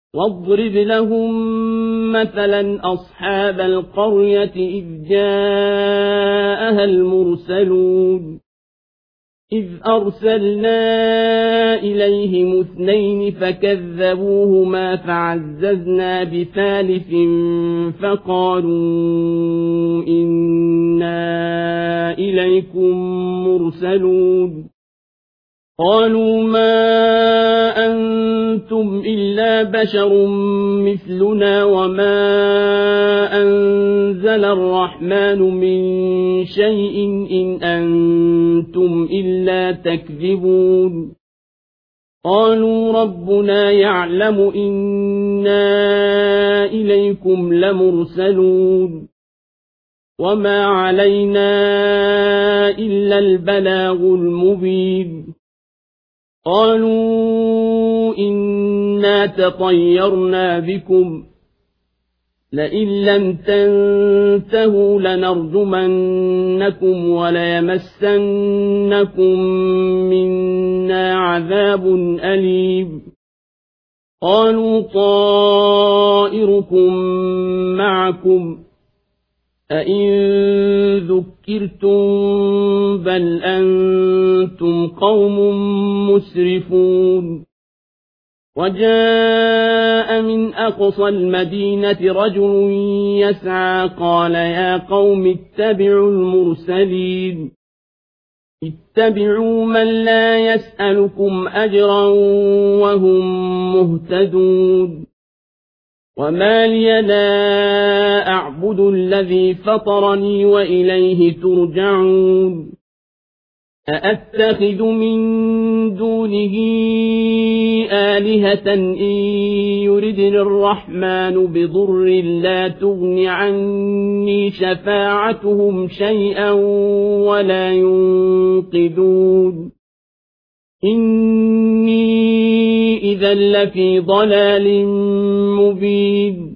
واضرب لهم مثلا أصحاب القرية إذ جاءها المرسلون إذ أرسلنا إليهم 2 فكذبوهما فعززنا بثالث فقالوا إنا إليكم مرسلون قالوا ما أنتم إلا بشر مثلنا وما أنزل الرحمن من شيء إن أنتم إلا تكذبون قالوا ربنا يعلم إنا إليكم لمرسلون وما علينا إلا البلاغ المبين قالوا إنا تطيرنا بكم لئن لم تنتهوا لنرجمنكم وليمسنكم منا عذاب أليم قالوا طائركم معكم أئن ذكرتم بل أنتم قوم مسرفون وجاء من أقصى المدينة رجل يسعى قال يا قوم اتبعوا المرسلين اتبعوا من لا يسألكم أجرا وهم مهتدون وما لي لا أعبد الذي فطرني وإليه ترجعون أأتخذ من دونه آلهة إن يردن الرحمن بضر لا تغن عني شفاعتهم شيئا ولا ينقذون إني إذا لفي ضلال مبين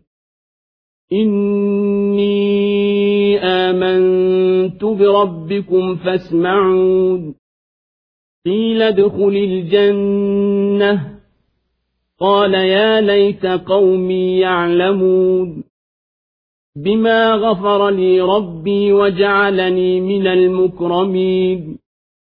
إني آمنت بربكم فاسمعون قيل ادخل الجنة قال يا ليت قومي يعلمون بما غفر لي ربي وجعلني من المكرمين